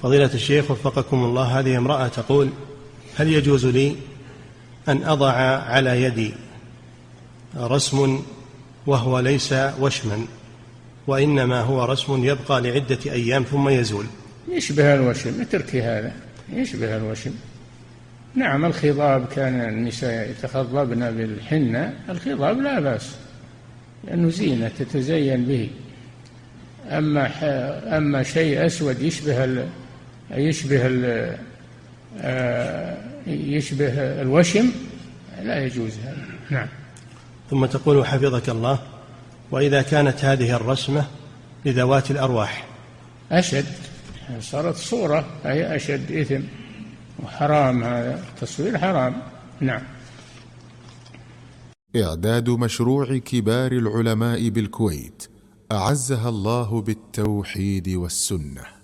فضيلة الشيخ وفقكم الله، هذه امرأة تقول: هل يجوز لي أن أضع على يدي رسم وهو ليس وشما، وإنما هو رسم يبقى لعدة أيام ثم يزول؟ يشبه الوشم، اتركي هذا، يشبه الوشم. نعم، الخضاب كان النساء يتخضبن بالحنة، الخضاب لا بأس لأنه زينة تتزين به. أما شيء أسود يشبه الوشم لا يجوز هذا. نعم. ثم تقول حفظك الله: وإذا كانت هذه الرسمة لذوات الأرواح؟ أشد، صارت صورة، أي أشد إثم وحرام، هذا التصوير حرام. نعم. إعداد مشروع كبار العلماء بالكويت أعزها الله بالتوحيد والسنة.